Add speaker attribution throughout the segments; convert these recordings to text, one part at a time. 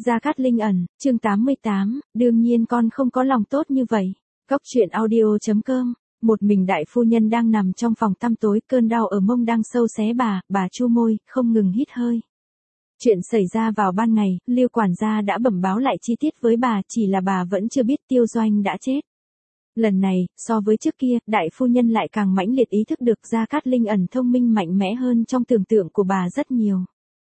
Speaker 1: Gia Cát Linh ẩn, chương 88, đương nhiên con không có lòng tốt như vậy. Góc truyện audio.com. Một mình đại phu nhân đang nằm trong phòng tăm tối, cơn đau ở mông đang sâu xé bà chu môi, không ngừng hít hơi. Chuyện xảy ra vào ban ngày, Lưu quản gia đã bẩm báo lại chi tiết với bà, chỉ là bà vẫn chưa biết Tiêu Doanh đã chết. Lần này, so với trước kia, đại phu nhân lại càng mãnh liệt ý thức được Gia Cát Linh ẩn thông minh mạnh mẽ hơn trong tưởng tượng của bà rất nhiều.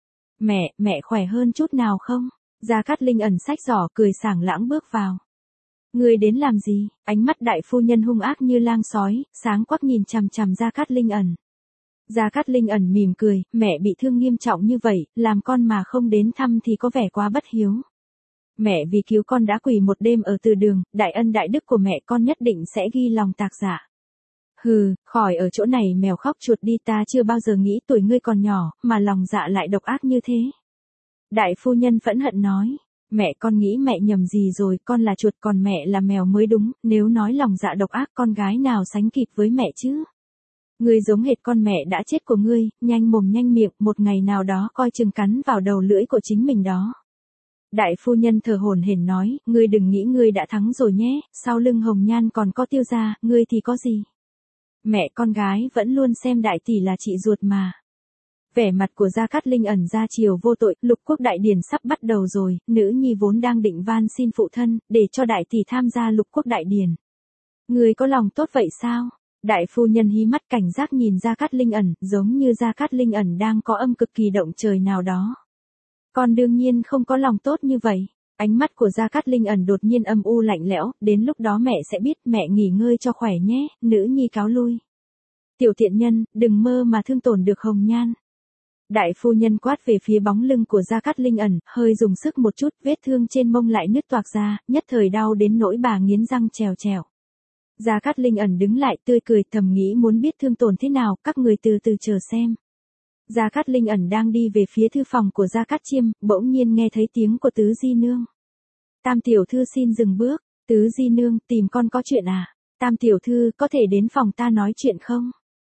Speaker 1: Mẹ khỏe hơn chút nào không? Gia Cát Linh ẩn xách giỏ cười sảng lãng bước vào. Người đến làm gì? Ánh mắt đại phu nhân hung ác như lang sói, sáng quắc nhìn chằm chằm Gia Cát Linh ẩn. Gia Cát Linh ẩn mỉm cười, mẹ bị thương nghiêm trọng như vậy, làm con mà không đến thăm thì có vẻ quá bất hiếu. Mẹ vì cứu con đã quỳ một đêm ở từ đường, đại ân đại đức của mẹ con nhất định sẽ ghi lòng tạc dạ. Hừ, khỏi ở chỗ này mèo khóc chuột đi, ta chưa bao giờ nghĩ tuổi ngươi còn nhỏ, mà lòng dạ lại độc ác như thế. Đại phu nhân phẫn hận nói, mẹ con nghĩ mẹ nhầm gì rồi, con là chuột còn mẹ là mèo mới đúng, nếu nói lòng dạ độc ác con gái nào sánh kịp với mẹ chứ. Ngươi giống hệt con mẹ đã chết của ngươi, nhanh mồm nhanh miệng, một ngày nào đó coi chừng cắn vào đầu lưỡi của chính mình đó. Đại phu nhân thở hổn hển nói, ngươi đừng nghĩ ngươi đã thắng rồi nhé, sau lưng Hồng Nhan còn có Tiêu gia, ngươi thì có gì. Mẹ con gái vẫn luôn xem đại tỷ là chị ruột mà. Vẻ mặt của Gia Cát Linh ẩn ra chiều vô tội, lục quốc đại điển sắp bắt đầu rồi, nữ nhi vốn đang định van xin phụ thân, để cho đại tỷ tham gia lục quốc đại điển. Ngươi có lòng tốt vậy sao? Đại phu nhân hí mắt cảnh giác nhìn Gia Cát Linh ẩn, giống như Gia Cát Linh ẩn đang có âm cực kỳ động trời nào đó. Con đương nhiên không có lòng tốt như vậy. Ánh mắt của Gia Cát Linh ẩn đột nhiên âm u lạnh lẽo, đến lúc đó mẹ sẽ biết, mẹ nghỉ ngơi cho khỏe nhé, nữ nhi cáo lui. Tiểu tiện nhân, đừng mơ mà thương tổn được Hồng Nhan. Đại phu nhân quát về phía bóng lưng của Gia Cát Linh ẩn, hơi dùng sức một chút, vết thương trên mông lại nứt toạc ra, nhất thời đau đến nỗi bà nghiến răng trèo trèo. Gia Cát Linh ẩn đứng lại tươi cười thầm nghĩ muốn biết thương tổn thế nào, các người từ từ chờ xem. Gia Cát Linh ẩn đang đi về phía thư phòng của Gia Cát Chiêm, bỗng nhiên nghe thấy tiếng của Tứ Di Nương. Tam tiểu thư xin dừng bước, Tứ Di Nương, tìm con có chuyện à? Tam tiểu thư có thể đến phòng ta nói chuyện không?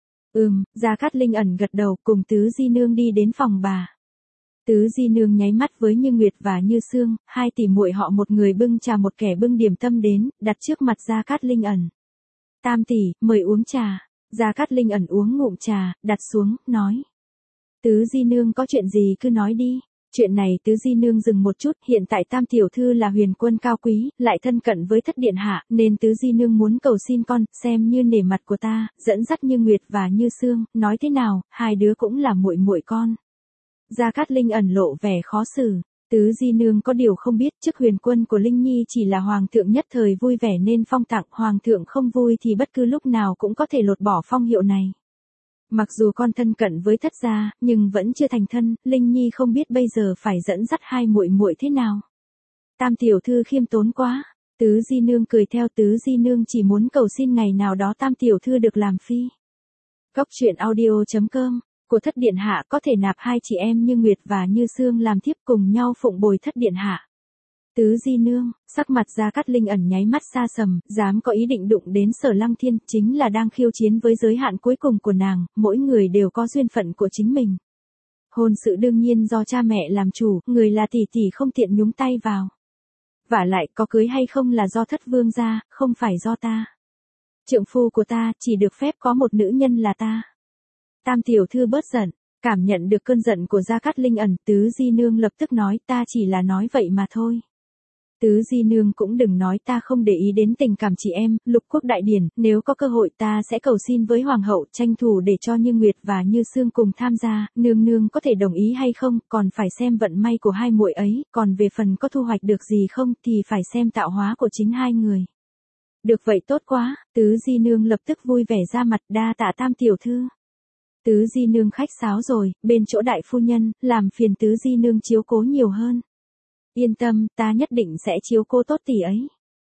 Speaker 1: Gia Cát Linh ẩn gật đầu cùng Tứ Di Nương đi đến phòng bà. Tứ Di Nương nháy mắt với Như Nguyệt và Như Sương, hai tỷ muội họ một người bưng trà một kẻ bưng điểm tâm đến, đặt trước mặt Gia Cát Linh ẩn. Tam tỷ, mời uống trà. Gia Cát Linh ẩn uống ngụm trà, đặt xuống, nói. Tứ Di Nương có chuyện gì cứ nói đi. Chuyện này Tứ Di Nương dừng một chút, hiện tại Tam tiểu thư là huyền quân cao quý, lại thân cận với thất điện hạ, nên Tứ Di Nương muốn cầu xin con, xem như nể mặt của ta, dẫn dắt Như Nguyệt và Như Sương, nói thế nào, hai đứa cũng là muội muội con. Gia Cát Linh ẩn lộ vẻ khó xử. Tứ Di Nương có điều không biết, chức huyền quân của Linh Nhi chỉ là hoàng thượng nhất thời vui vẻ nên phong tặng, hoàng thượng không vui thì bất cứ lúc nào cũng có thể lột bỏ phong hiệu này. Mặc dù con thân cận với thất gia, nhưng vẫn chưa thành thân, Linh Nhi không biết bây giờ phải dẫn dắt hai muội muội thế nào. Tam tiểu thư khiêm tốn quá. Tứ Di Nương cười theo, Tứ Di Nương chỉ muốn cầu xin ngày nào đó Tam tiểu thư được làm phi. Góc truyện audio.com. Của thất điện hạ có thể nạp hai chị em Như Nguyệt và Như Sương làm thiếp cùng nhau phụng bồi thất điện hạ. Tứ Di Nương, sắc mặt Gia Cát Linh ẩn nháy mắt xa sầm, dám có ý định đụng đến Sở Lăng Thiên, chính là đang khiêu chiến với giới hạn cuối cùng của nàng, mỗi người đều có duyên phận của chính mình. Hôn sự đương nhiên do cha mẹ làm chủ, người là tỷ tỷ không tiện nhúng tay vào. Vả lại có cưới hay không là do thất vương gia, không phải do ta. Trượng phu của ta chỉ được phép có một nữ nhân là ta. Tam tiểu thư bớt giận, cảm nhận được cơn giận của Gia Cát Linh ẩn, Tứ Di Nương lập tức nói ta chỉ là nói vậy mà thôi. Tứ Di Nương cũng đừng nói ta không để ý đến tình cảm chị em, lục quốc đại điển, nếu có cơ hội ta sẽ cầu xin với hoàng hậu tranh thủ để cho Như Nguyệt và Như Sương cùng tham gia, nương nương có thể đồng ý hay không, còn phải xem vận may của hai muội ấy, còn về phần có thu hoạch được gì không thì phải xem tạo hóa của chính hai người. Được vậy tốt quá, Tứ Di Nương lập tức vui vẻ ra mặt, đa tạ Tam tiểu thư. Tứ Di Nương khách sáo rồi, bên chỗ đại phu nhân, làm phiền Tứ Di Nương chiếu cố nhiều hơn. Yên tâm, ta nhất định sẽ chiếu cố tốt tỷ ấy.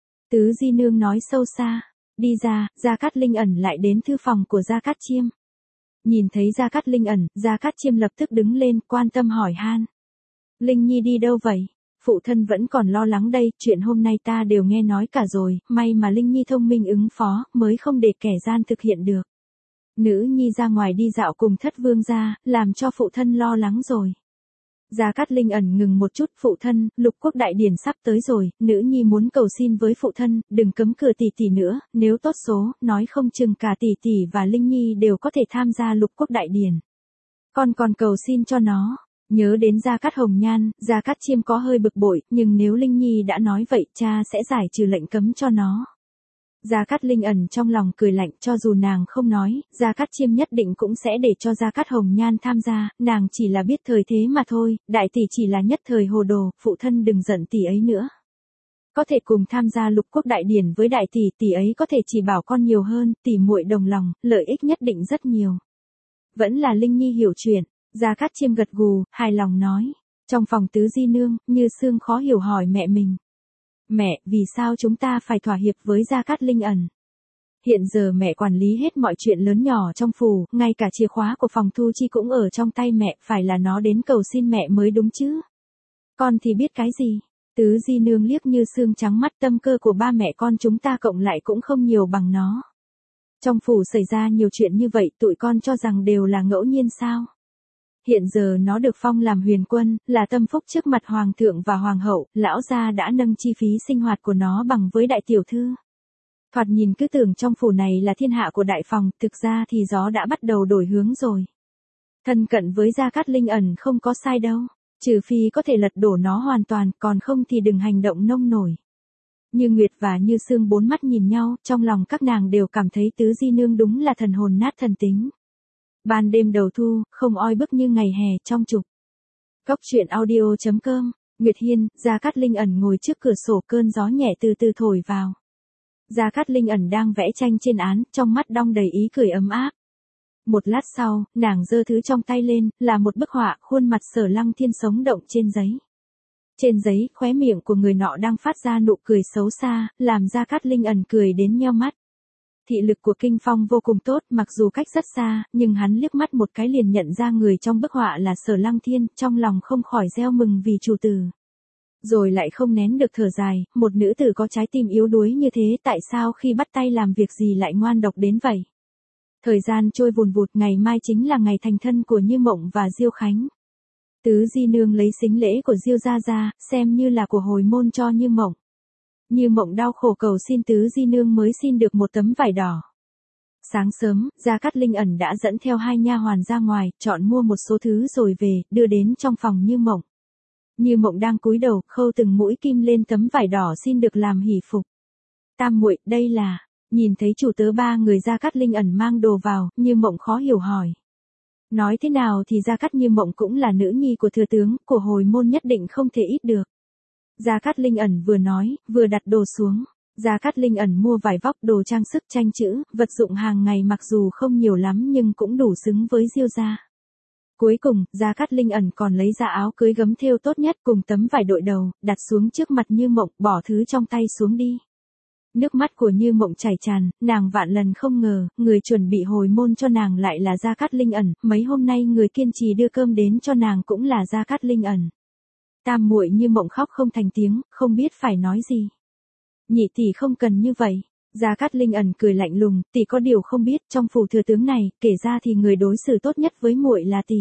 Speaker 1: Tứ Di Nương nói sâu xa. Đi ra, Gia Cát Linh ẩn lại đến thư phòng của Gia Cát Chiêm. Nhìn thấy Gia Cát Linh ẩn, Gia Cát Chiêm lập tức đứng lên, quan tâm hỏi han. Linh Nhi đi đâu vậy? Phụ thân vẫn còn lo lắng đây, chuyện hôm nay ta đều nghe nói cả rồi, may mà Linh Nhi thông minh ứng phó, mới không để kẻ gian thực hiện được. Nữ nhi ra ngoài đi dạo cùng thất vương gia, làm cho phụ thân lo lắng rồi. Gia Cát Linh ẩn ngừng một chút, phụ thân, lục quốc đại điển sắp tới rồi, nữ nhi muốn cầu xin với phụ thân, đừng cấm cửa tỷ tỷ nữa, nếu tốt số, nói không chừng cả tỷ tỷ và Linh Nhi đều có thể tham gia lục quốc đại điển. Con còn cầu xin cho nó. Nhớ đến Gia Cát Hồng Nhan, Gia Cát Chiêm có hơi bực bội, nhưng nếu Linh Nhi đã nói vậy, cha sẽ giải trừ lệnh cấm cho nó. Gia Cát Linh ẩn trong lòng cười lạnh, cho dù nàng không nói, Gia Cát Chiêm nhất định cũng sẽ để cho Gia Cát Hồng Nhan tham gia, nàng chỉ là biết thời thế mà thôi, đại tỷ chỉ là nhất thời hồ đồ, phụ thân đừng giận tỷ ấy nữa. Có thể cùng tham gia lục quốc đại điển với đại tỷ, tỷ ấy có thể chỉ bảo con nhiều hơn, tỷ muội đồng lòng, lợi ích nhất định rất nhiều. Vẫn là Linh Nhi hiểu chuyện, Gia Cát Chiêm gật gù, hài lòng nói. Trong phòng Tứ Di Nương, Như Sương khó hiểu hỏi mẹ mình. Mẹ, vì sao chúng ta phải thỏa hiệp với Gia Cát Linh ẩn? Hiện giờ mẹ quản lý hết mọi chuyện lớn nhỏ trong phủ, ngay cả chìa khóa của phòng thu chi cũng ở trong tay mẹ, phải là nó đến cầu xin mẹ mới đúng chứ. Con thì biết cái gì? Tứ Di Nương liếc Như Sương trắng mắt, tâm cơ của ba mẹ con chúng ta cộng lại cũng không nhiều bằng nó. Trong phủ xảy ra nhiều chuyện như vậy, tụi con cho rằng đều là ngẫu nhiên sao? Hiện giờ nó được phong làm huyền quân, là tâm phúc trước mặt hoàng thượng và hoàng hậu, lão gia đã nâng chi phí sinh hoạt của nó bằng với đại tiểu thư. Thoạt nhìn cứ tưởng trong phủ này là thiên hạ của đại phòng, thực ra thì gió đã bắt đầu đổi hướng rồi. Thân cận với Gia Cát Linh ẩn không có sai đâu, trừ phi có thể lật đổ nó hoàn toàn, còn không thì đừng hành động nông nổi. Như Nguyệt và Như Sương bốn mắt nhìn nhau, trong lòng các nàng đều cảm thấy Tứ Di Nương đúng là thần hồn nát thần tính. Ban đêm đầu thu, không oi bức như ngày hè trong trục. Góc truyện audio.com, Nguyệt Hiên, Gia Cát Linh ẩn ngồi trước cửa sổ, cơn gió nhẹ từ từ thổi vào. Gia Cát Linh ẩn đang vẽ tranh trên án, trong mắt đong đầy ý cười ấm áp. Một lát sau, nàng giơ thứ trong tay lên, là một bức họa, khuôn mặt Sở Lăng Thiên sống động trên giấy. Trên giấy, khóe miệng của người nọ đang phát ra nụ cười xấu xa, làm Gia Cát Linh ẩn cười đến nheo mắt. Thị lực của Kinh Phong vô cùng tốt, mặc dù cách rất xa, nhưng hắn liếc mắt một cái liền nhận ra người trong bức họa là Sở Lăng Thiên, trong lòng không khỏi reo mừng vì chủ tử. Rồi lại không nén được thở dài, một nữ tử có trái tim yếu đuối như thế tại sao khi bắt tay làm việc gì lại ngoan độc đến vậy? Thời gian trôi vùn vụt, ngày mai chính là ngày thành thân của Như Mộng và Diêu Khánh. Tứ Di Nương lấy sính lễ của Diêu gia ra, xem như là của hồi môn cho Như Mộng. Như Mộng đau khổ cầu xin Tứ Di Nương mới xin được một tấm vải đỏ. Sáng sớm, Gia Cát Linh ẩn đã dẫn theo hai nha hoàn ra ngoài, chọn mua một số thứ rồi về, đưa đến trong phòng Như Mộng. Như Mộng đang cúi đầu, khâu từng mũi kim lên tấm vải đỏ xin được làm hỷ phục. Tam muội, đây là... Nhìn thấy chủ tớ ba người Gia Cát Linh ẩn mang đồ vào, Như Mộng khó hiểu hỏi. Nói thế nào thì Gia Cát Như Mộng cũng là nữ nhi của thừa tướng, của hồi môn nhất định không thể ít được. Gia Cát Linh ẩn vừa nói, vừa đặt đồ xuống. Gia Cát Linh ẩn mua vải vóc, đồ trang sức, tranh chữ, vật dụng hàng ngày mặc dù không nhiều lắm nhưng cũng đủ xứng với Diêu gia. Cuối cùng, Gia Cát Linh ẩn còn lấy ra áo cưới gấm thêu tốt nhất cùng tấm vải đội đầu, đặt xuống trước mặt Như Mộng, bỏ thứ trong tay xuống đi. Nước mắt của Như Mộng chảy tràn, nàng vạn lần không ngờ, người chuẩn bị hồi môn cho nàng lại là Gia Cát Linh ẩn, mấy hôm nay người kiên trì đưa cơm đến cho nàng cũng là Gia Cát Linh ẩn. Tam muội Như Mộng khóc không thành tiếng, không biết phải nói gì. Nhị tỷ không cần như vậy. Gia Cát Linh ẩn cười lạnh lùng, tỷ có điều không biết, trong phủ thừa tướng này, kể ra thì người đối xử tốt nhất với muội là tỷ.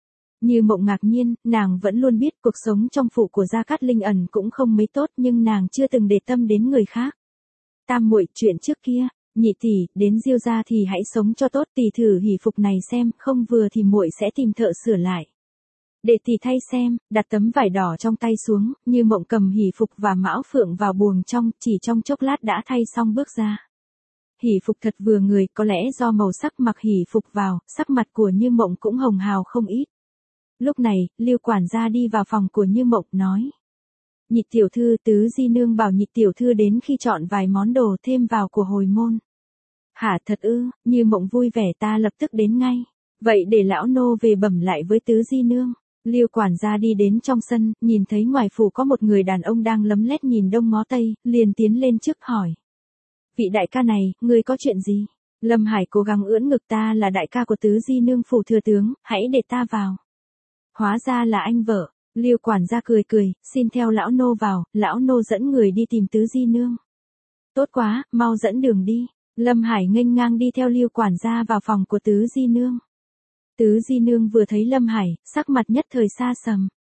Speaker 1: Như Mộng ngạc nhiên, nàng vẫn luôn biết cuộc sống trong phủ của Gia Cát Linh ẩn cũng không mấy tốt nhưng nàng chưa từng để tâm đến người khác. Tam muội, chuyện trước kia, nhị tỷ, đến Diêu gia thì hãy sống cho tốt, tỷ thử hỷ phục này xem, không vừa thì muội sẽ tìm thợ sửa lại. Để tỷ thay xem, đặt tấm vải đỏ trong tay xuống, Như Mộng cầm hỷ phục và mão phượng vào buồng trong, chỉ trong chốc lát đã thay xong bước ra. Hỷ phục thật vừa người, có lẽ do màu sắc mặc hỷ phục vào, sắc mặt của Như Mộng cũng hồng hào không ít. Lúc này, Lưu quản gia đi vào phòng của Như Mộng, nói. Nhị tiểu thư, Tứ Di Nương bảo nhị tiểu thư đến khi chọn vài món đồ thêm vào của hồi môn. Hả, thật ư? Như Mộng vui vẻ, ta lập tức đến ngay. Vậy để lão nô về bẩm lại với Tứ Di Nương. Lưu quản gia đi đến trong sân, nhìn thấy ngoài phủ có một người đàn ông đang lấm lét nhìn đông ngó tây, liền tiến lên trước hỏi. Vị đại ca này, ngươi có chuyện gì? Lâm Hải cố gắng ưỡn ngực, ta là đại ca của Tứ Di Nương phủ thừa tướng, hãy để ta vào. Hóa ra là anh vợ. Lưu quản gia cười cười, xin theo lão nô vào, lão nô dẫn người đi tìm Tứ Di Nương. Tốt quá, mau dẫn đường đi. Lâm Hải nghênh ngang đi theo Lưu quản gia vào phòng của Tứ Di Nương. Tứ Di Nương vừa thấy Lâm Hải, sắc mặt nhất thời xa sầm.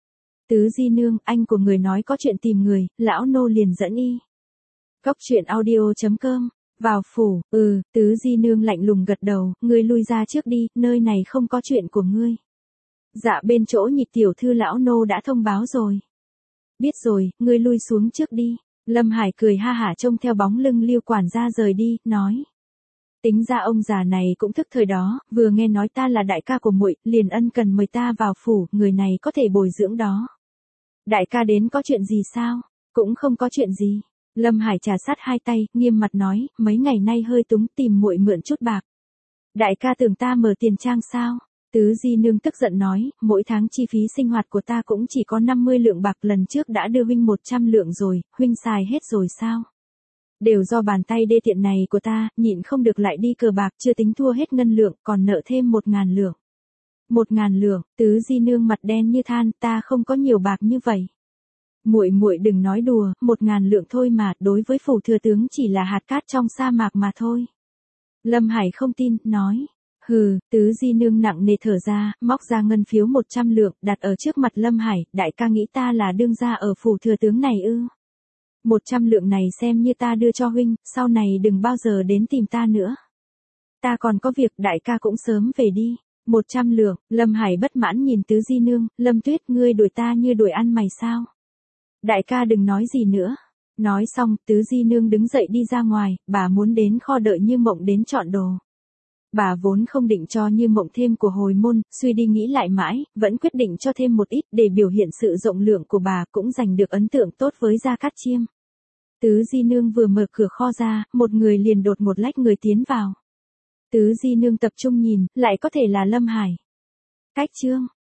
Speaker 1: Tứ di nương, anh của người nói có chuyện tìm người, lão nô liền dẫn y. Cốc truyện audio.com. Vào phủ, tứ di nương lạnh lùng gật đầu, ngươi lui ra trước đi, nơi này không có chuyện của ngươi. Dạ bên chỗ Nhị tiểu thư lão nô đã thông báo rồi. Biết rồi, ngươi lui xuống trước đi. Lâm Hải cười ha hả trông theo bóng lưng Lưu quản gia rời đi, nói. Tính ra ông già này cũng thức thời đó, vừa nghe nói ta là đại ca của muội, liền ân cần mời ta vào phủ, người này có thể bồi dưỡng đó. Đại ca đến có chuyện gì sao? Cũng không có chuyện gì. Lâm Hải trà sát hai tay, nghiêm mặt nói, mấy ngày nay hơi túng tìm muội mượn chút bạc. Đại ca tưởng ta mở tiền trang sao? Tứ di nương tức giận nói, mỗi tháng chi phí sinh hoạt của ta cũng chỉ có 50 lượng bạc, lần trước đã đưa huynh 100 lượng rồi, huynh xài hết rồi sao? Đều do bàn tay đê tiện này của ta, nhịn không được lại đi cờ bạc, chưa tính thua hết ngân lượng, còn nợ thêm 1.000 lượng. 1.000 lượng, tứ di nương mặt đen như than, ta không có nhiều bạc như vậy. Muội đừng nói đùa, 1.000 lượng thôi mà, đối với phủ thừa tướng chỉ là hạt cát trong sa mạc mà thôi. Lâm Hải không tin, nói. Hừ, tứ di nương nặng nề thở ra, móc ra ngân phiếu 100 lượng, đặt ở trước mặt Lâm Hải, đại ca nghĩ ta là đương gia ở phủ thừa tướng này ư. 100 lượng này xem như ta đưa cho huynh, sau này đừng bao giờ đến tìm ta nữa. Ta còn có việc, đại ca cũng sớm về đi. 100 lượng, Lâm Hải bất mãn nhìn tứ di nương, Lâm Tuyết ngươi đuổi ta như đuổi ăn mày sao? Đại ca đừng nói gì nữa. Nói xong, tứ di nương đứng dậy đi ra ngoài, bà muốn đến kho đợi Như Mộng đến chọn đồ. Bà vốn không định cho Như Mộng thêm của hồi môn, suy đi nghĩ lại mãi, vẫn quyết định cho thêm một ít để biểu hiện sự rộng lượng của bà, cũng giành được ấn tượng tốt với Gia Cát Chiêm. Tứ di nương vừa mở cửa kho ra, một người liền đột một lách người tiến vào. Tứ di nương tập trung nhìn, lại có thể là Lâm Hải. Cách chương